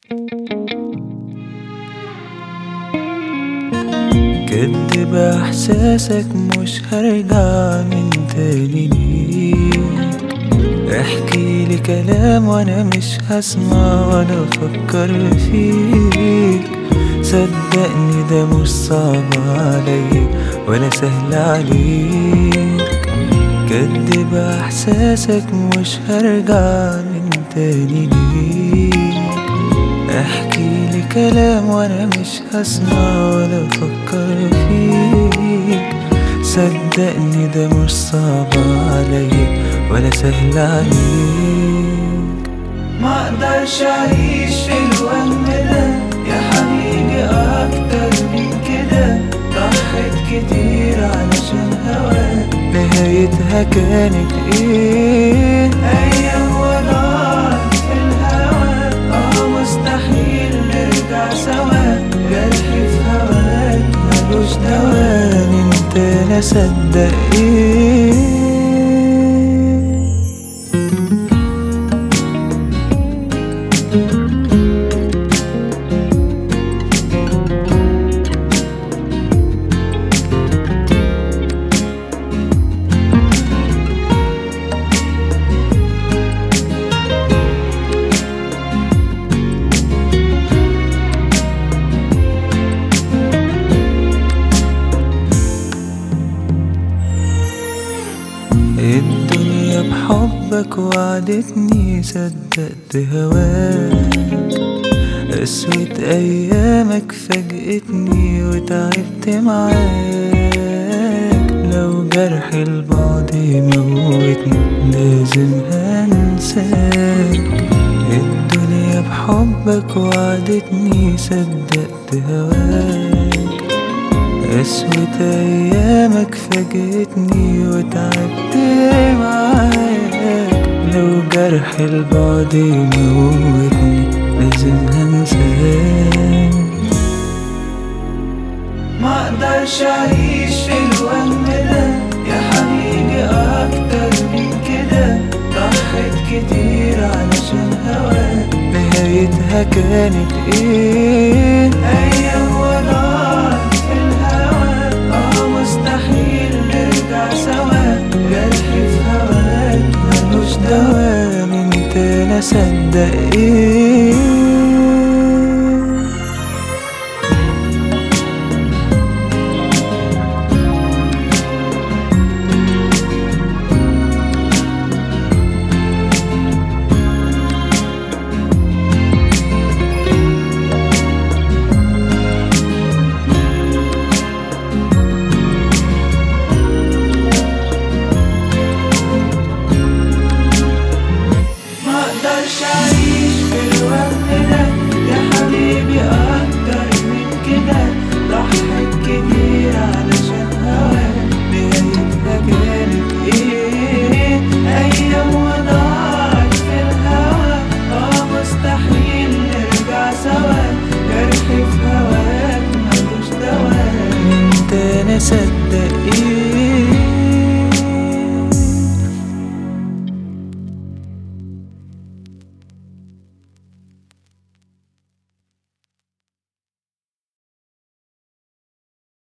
كدب احساسك مش هرجع من تاني ليك. احكيلي كلام وانا مش هسمع ولا افكر فيك. صدقني ده مش صعب عليا ولا سهل عليك. كدب احساسك مش هرجع من تاني ليك. احكيلي كلام وانا مش هسمع ولا افكر فيك. صدقني ده مش صعب عليا ولا سهل عليك. ما اقدرش اعيش في الوهم ده يا حبيبي اكتر من كده. ضحيت كتير علشان هواك، نهايتها كانت ايه؟ ايام وضاعت في الهوا، مستحيل نرجع سوا. جرحي في هواك ملوش دوام، انت لا صدق ايه. الدنيا بحبك وعدتني صدقت هواك. قسوة أيامك فاجأتني وتعبت معاك. لو جرح البعد يموتني لازم هنساك. الدنيا بحبك وعدتني صدقت هواك. قسوة أيامك فاجأتني وتعبت معاك. لو جرح البعد يموتني لازم هنساك. ما اقدرش اعيش في الوهم ده يا حبيبي اكتر من كده. ضحيت كتير علشان هواك، نهايتها كانت ايه؟ ايام وضاعت في الهوا، مستحيل نرجع سوا. جرحي في هواك ملوش دوام، انت لا صدق ايه.